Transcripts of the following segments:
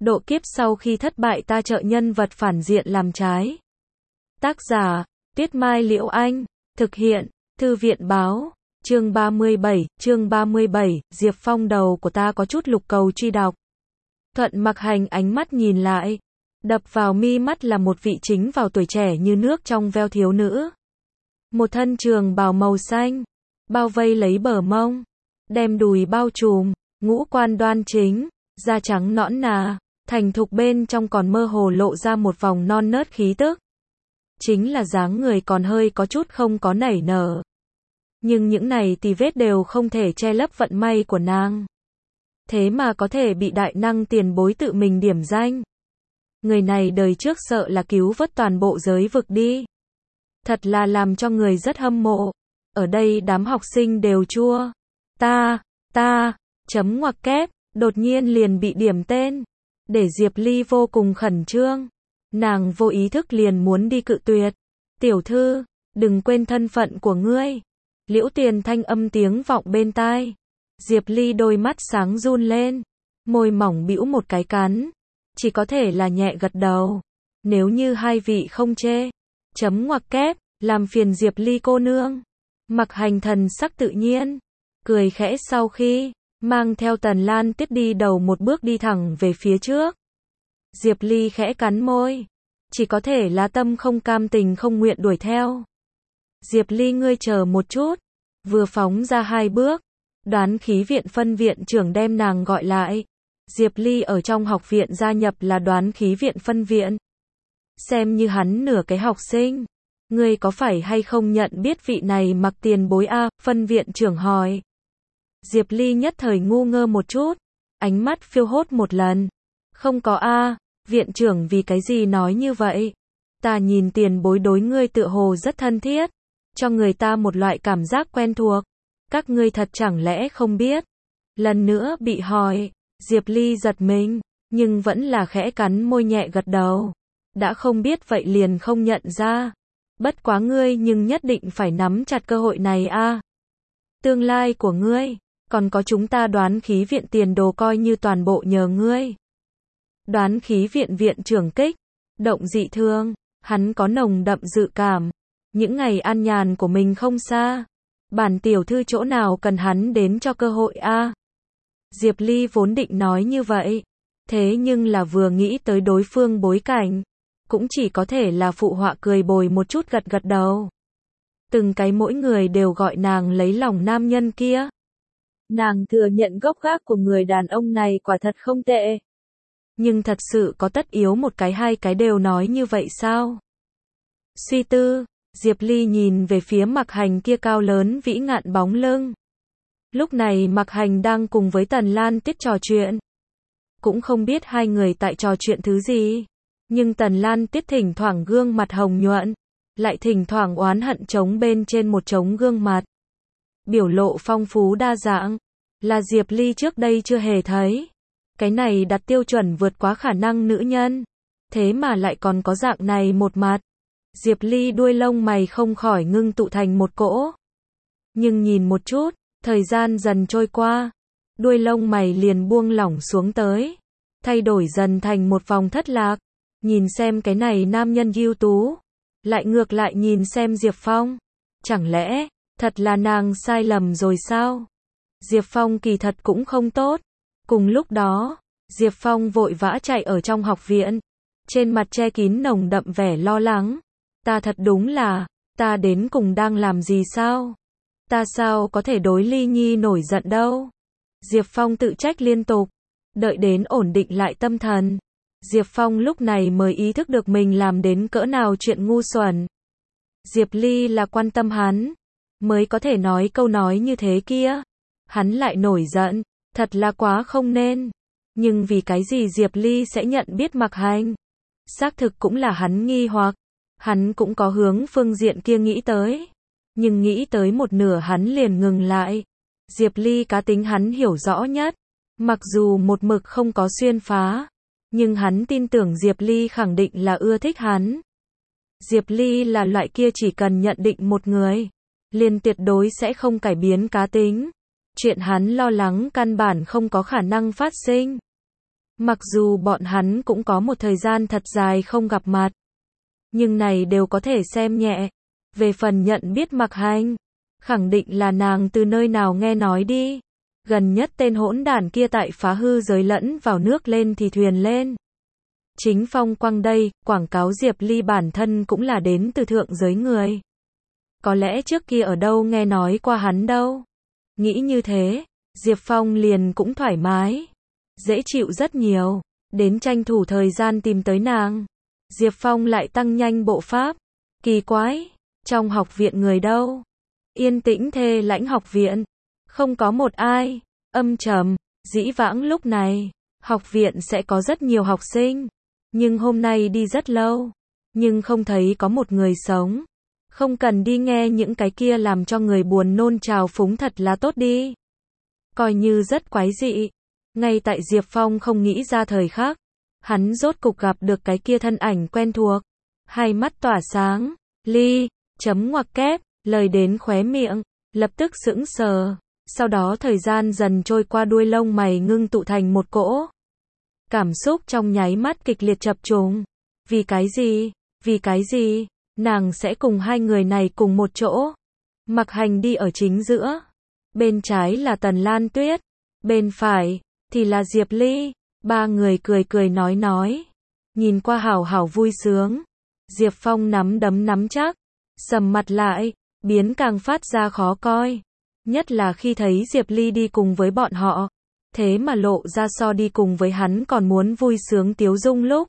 Độ kiếp sau khi thất bại ta trợ nhân vật phản diện làm trái. Tác giả, Tuyết Mai Liễu Anh. Thực hiện, Thư viện Báo. Chương 37, Diệp Phong đầu của ta có chút lục cầu truy đọc. Thuận Mặc Hành ánh mắt nhìn lại. Đập vào mi mắt là một vị chính vào tuổi trẻ như nước trong veo thiếu nữ. Một thân trường bào màu xanh, bao vây lấy bờ mông, đem đùi bao trùm, ngũ quan đoan chính, da trắng nõn nà, thành thục bên trong còn mơ hồ lộ ra một vòng non nớt khí tức. Chính là dáng người còn hơi có chút không có nảy nở. Nhưng những này tì vết đều không thể che lấp vận may của nàng. Thế mà có thể bị đại năng tiền bối tự mình điểm danh. Người này đời trước sợ là cứu vớt toàn bộ giới vực đi. Thật là làm cho người rất hâm mộ. Ở đây đám học sinh đều chua. Chấm ngoặc kép, đột nhiên liền bị điểm tên. Để Diệp Ly vô cùng khẩn trương. Nàng vô ý thức liền muốn đi cự tuyệt. Tiểu thư, đừng quên thân phận của ngươi. Liễu Tuyền thanh âm tiếng vọng bên tai. Diệp Ly đôi mắt sáng run lên. Môi mỏng bĩu một cái cắn. Chỉ có thể là nhẹ gật đầu. Nếu như hai vị không chê. Chấm ngoặc kép, làm phiền Diệp Ly cô nương. Mặc Hành thần sắc tự nhiên. Cười khẽ sau khi mang theo Tần Lan Tiết đi đầu một bước đi thẳng về phía trước. Diệp Ly khẽ cắn môi. Chỉ có thể là tâm không cam tình không nguyện đuổi theo. Diệp Ly ngươi chờ một chút. Vừa phóng ra hai bước. Đoán khí viện phân viện trưởng đem nàng gọi lại. Diệp Ly ở trong học viện gia nhập là đoán khí viện phân viện. Xem như hắn nửa cái học sinh. Ngươi có phải hay không nhận biết vị này Mặc tiền bối a? Phân viện trưởng hỏi. Diệp Ly nhất thời ngu ngơ một chút. Ánh mắt phiêu hốt một lần. Không có a. Viện trưởng vì cái gì nói như vậy? Ta nhìn tiền bối đối ngươi tựa hồ rất thân thiết. Cho người ta một loại cảm giác quen thuộc. Các ngươi thật chẳng lẽ không biết? Lần nữa bị hỏi. Diệp Ly giật mình. Nhưng vẫn là khẽ cắn môi nhẹ gật đầu. Đã không biết vậy liền không nhận ra. Bất quá ngươi nhưng nhất định phải nắm chặt cơ hội này a. Tương lai của ngươi, còn có chúng ta đoán khí viện tiền đồ coi như toàn bộ nhờ ngươi. Đoán khí viện viện trưởng kích, động dị thương, hắn có nồng đậm dự cảm. Những ngày an nhàn của mình không xa. Bản tiểu thư chỗ nào cần hắn đến cho cơ hội a. Diệp Ly vốn định nói như vậy. Thế nhưng là vừa nghĩ tới đối phương bối cảnh. Cũng chỉ có thể là phụ họa cười bồi một chút gật gật đầu. Từng cái mỗi người đều gọi nàng lấy lòng nam nhân kia. Nàng thừa nhận gốc gác của người đàn ông này quả thật không tệ. Nhưng thật sự có tất yếu một cái hai cái đều nói như vậy sao? Suy tư, Diệp Ly nhìn về phía Mặc Hành kia cao lớn vĩ ngạn bóng lưng. Lúc này Mặc Hành đang cùng với Tần Lan Tiết trò chuyện. Cũng không biết hai người tại trò chuyện thứ gì. Nhưng Tần Lan Tiết thỉnh thoảng gương mặt hồng nhuận. Lại thỉnh thoảng oán hận trống bên trên một trống gương mặt. Biểu lộ phong phú đa dạng. Là Diệp Ly trước đây chưa hề thấy. Cái này đặt tiêu chuẩn vượt quá khả năng nữ nhân. Thế mà lại còn có dạng này một mặt. Diệp Ly đuôi lông mày không khỏi ngưng tụ thành một cỗ. Nhưng nhìn một chút, thời gian dần trôi qua. Đuôi lông mày liền buông lỏng xuống tới. Thay đổi dần thành một vòng thất lạc. Nhìn xem cái này nam nhân ưu tú. Lại ngược lại nhìn xem Diệp Phong. Chẳng lẽ, thật là nàng sai lầm rồi sao? Diệp Phong kỳ thật cũng không tốt. Cùng lúc đó, Diệp Phong vội vã chạy ở trong học viện. Trên mặt che kín nồng đậm vẻ lo lắng. Ta thật đúng là, ta đến cùng đang làm gì sao? Ta sao có thể đối Ly Nhi nổi giận đâu? Diệp Phong tự trách liên tục. Đợi đến ổn định lại tâm thần. Diệp Phong lúc này mới ý thức được mình làm đến cỡ nào chuyện ngu xuẩn. Diệp Ly là quan tâm hắn. Mới có thể nói câu nói như thế kia. Hắn lại nổi giận. Thật là quá không nên. Nhưng vì cái gì Diệp Ly sẽ nhận biết Mặc Hành? Xác thực cũng là hắn nghi hoặc. Hắn cũng có hướng phương diện kia nghĩ tới. Nhưng nghĩ tới một nửa hắn liền ngừng lại. Diệp Ly cá tính hắn hiểu rõ nhất. Mặc dù một mực không có xuyên phá. Nhưng hắn tin tưởng Diệp Ly khẳng định là ưa thích hắn. Diệp Ly là loại kia chỉ cần nhận định một người. Liền tuyệt đối sẽ không cải biến cá tính. Chuyện hắn lo lắng căn bản không có khả năng phát sinh. Mặc dù bọn hắn cũng có một thời gian thật dài không gặp mặt, nhưng này đều có thể xem nhẹ. Về phần nhận biết Mạc Hành, khẳng định là nàng từ nơi nào nghe nói đi. Gần nhất tên hỗn đản kia tại phá hư giới lẫn vào nước lên thì thuyền lên. Chính phong quang đây, quảng cáo Diệp Ly bản thân cũng là đến từ thượng giới người. Có lẽ trước kia ở đâu nghe nói qua hắn đâu. Nghĩ như thế, Diệp Phong liền cũng thoải mái, dễ chịu rất nhiều, đến tranh thủ thời gian tìm tới nàng. Diệp Phong lại tăng nhanh bộ pháp. Kỳ quái, trong học viện người đâu? Yên tĩnh thê lãnh học viện, không có một ai. Âm trầm, dĩ vãng lúc này, học viện sẽ có rất nhiều học sinh, nhưng hôm nay đi rất lâu, nhưng không thấy có một người sống. Không cần đi nghe những cái kia làm cho người buồn nôn trào phúng thật là tốt đi. Coi như rất quái dị. Ngay tại Diệp Phong không nghĩ ra thời khắc, hắn rốt cục gặp được cái kia thân ảnh quen thuộc. Hai mắt tỏa sáng, Ly, chấm ngoặc kép, lời đến khóe miệng, lập tức sững sờ. Sau đó thời gian dần trôi qua, đuôi lông mày ngưng tụ thành một cỗ. Cảm xúc trong nháy mắt kịch liệt chập trùng. Vì cái gì? Vì cái gì? Nàng sẽ cùng hai người này cùng một chỗ. Mạc Hành đi ở chính giữa. Bên trái là Tần Lan Tuyết. Bên phải thì là Diệp Ly. Ba người cười cười nói. Nhìn qua hảo hảo vui sướng. Diệp Phong nắm đấm nắm chắc. Sầm mặt lại, biến càng phát ra khó coi. Nhất là khi thấy Diệp Ly đi cùng với bọn họ. Thế mà lộ ra so đi cùng với hắn còn muốn vui sướng tiếu dung lúc.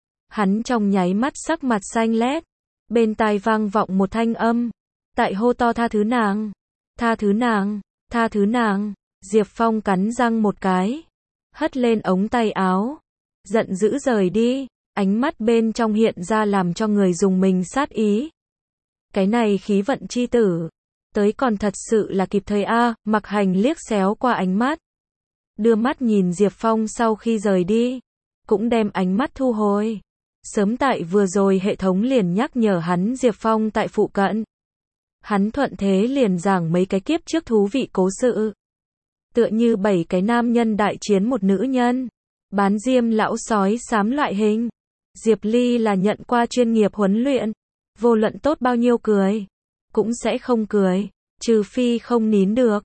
Hắn trong nháy mắt sắc mặt xanh lét. Bên tai vang vọng một thanh âm. Tại hô to tha thứ nàng. Tha thứ nàng. Tha thứ nàng. Diệp Phong cắn răng một cái. Hất lên ống tay áo. Giận dữ rời đi. Ánh mắt bên trong hiện ra làm cho người dùng mình sát ý. Cái này khí vận chi tử. Tới còn thật sự là kịp thời a. Mạc Hành liếc xéo qua ánh mắt. Đưa mắt nhìn Diệp Phong sau khi rời đi. Cũng đem ánh mắt thu hồi. Sớm tại vừa rồi hệ thống liền nhắc nhở hắn Diệp Phong tại phụ cận. Hắn thuận thế liền giảng mấy cái kiếp trước thú vị cố sự. Tựa như 7 cái nam nhân đại chiến một nữ nhân. Bán diêm lão sói xám loại hình. Diệp Ly là nhận qua chuyên nghiệp huấn luyện. Vô luận tốt bao nhiêu cười. Cũng sẽ không cười. Trừ phi không nín được.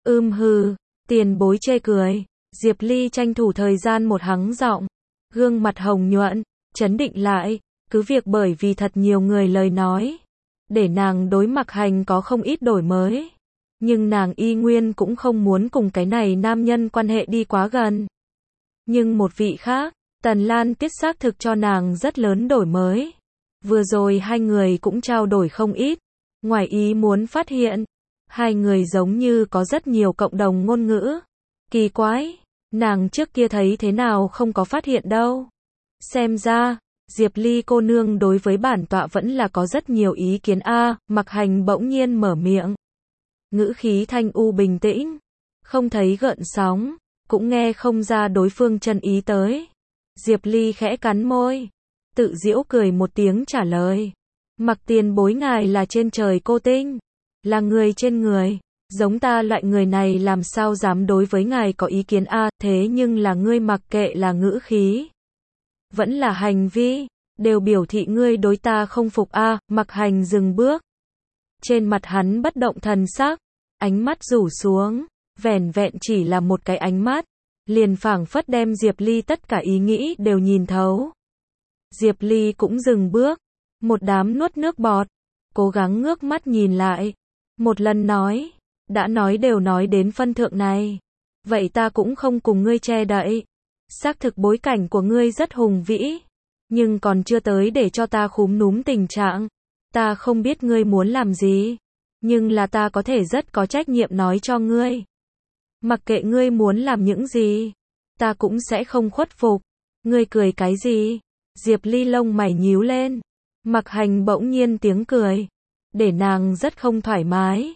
Hừ. Tiền bối chê cười. Diệp Ly tranh thủ thời gian một hắng giọng. Gương mặt hồng nhuận. Chấn định lại. Cứ việc bởi vì thật nhiều người lời nói. Để nàng đối Mạc Hành có không ít đổi mới. Nhưng nàng y nguyên cũng không muốn cùng cái này nam nhân quan hệ đi quá gần. Nhưng một vị khác, Tần Lan Tiết xác thực cho nàng rất lớn đổi mới. Vừa rồi hai người cũng trao đổi không ít. Ngoài ý muốn phát hiện, hai người giống như có rất nhiều cộng đồng ngôn ngữ. Kỳ quái, nàng trước kia thấy thế nào không có phát hiện đâu. Xem ra, Diệp Ly cô nương đối với bản tọa vẫn là có rất nhiều ý kiến a. Mạc Hành bỗng nhiên mở miệng. Ngữ khí thanh u bình tĩnh, không thấy gợn sóng, cũng nghe không ra đối phương chân ý tới. Diệp Ly khẽ cắn môi, tự giễu cười một tiếng trả lời. Mặc tiền bối ngài là trên trời cô tinh, là người trên người, giống ta loại người này làm sao dám đối với ngài có ý kiến a. Thế nhưng là ngươi mặc kệ là ngữ khí, vẫn là hành vi, đều biểu thị ngươi đối ta không phục a. Mạc Hành dừng bước. Trên mặt hắn bất động thần sắc, ánh mắt rủ xuống, vẻn vẹn chỉ là một cái ánh mắt, liền phảng phất đem Diệp Ly tất cả ý nghĩ đều nhìn thấu. Diệp Ly cũng dừng bước, một đám nuốt nước bọt, cố gắng ngước mắt nhìn lại, một lần nói, đã nói đều nói đến phân thượng này, vậy ta cũng không cùng ngươi che đậy. Xác thực bối cảnh của ngươi rất hùng vĩ, nhưng còn chưa tới để cho ta khúm núm tình trạng. Ta không biết ngươi muốn làm gì, nhưng là ta có thể rất có trách nhiệm nói cho ngươi. Mặc kệ ngươi muốn làm những gì, ta cũng sẽ không khuất phục. Ngươi cười cái gì? Diệp Ly lông mày nhíu lên. Mạc Hành bỗng nhiên tiếng cười, để nàng rất không thoải mái.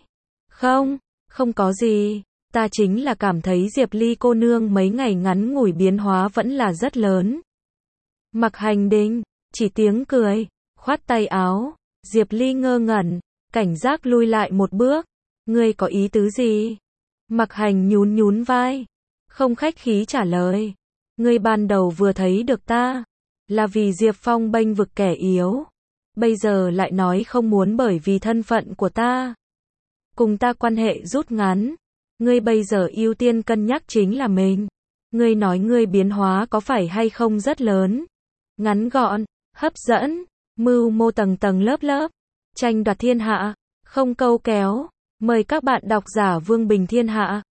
Không có gì, ta chính là cảm thấy Diệp Ly cô nương mấy ngày ngắn ngủi biến hóa vẫn là rất lớn. Mạc Hành đình, chỉ tiếng cười, khoát tay áo. Diệp Ly ngơ ngẩn, cảnh giác lui lại một bước. Ngươi có ý tứ gì? Mạc Hành nhún vai, không khách khí trả lời. Ngươi ban đầu vừa thấy được ta, là vì Diệp Phong bênh vực kẻ yếu. Bây giờ lại nói không muốn bởi vì thân phận của ta. Cùng ta quan hệ rút ngắn. Ngươi bây giờ ưu tiên cân nhắc chính là mình. Ngươi nói ngươi biến hóa có phải hay không rất lớn. Ngắn gọn, hấp dẫn, mưu mô tầng tầng lớp lớp. Tranh đoạt thiên hạ, không câu kéo. Mời các bạn đọc giả Vương Bình Thiên Hạ.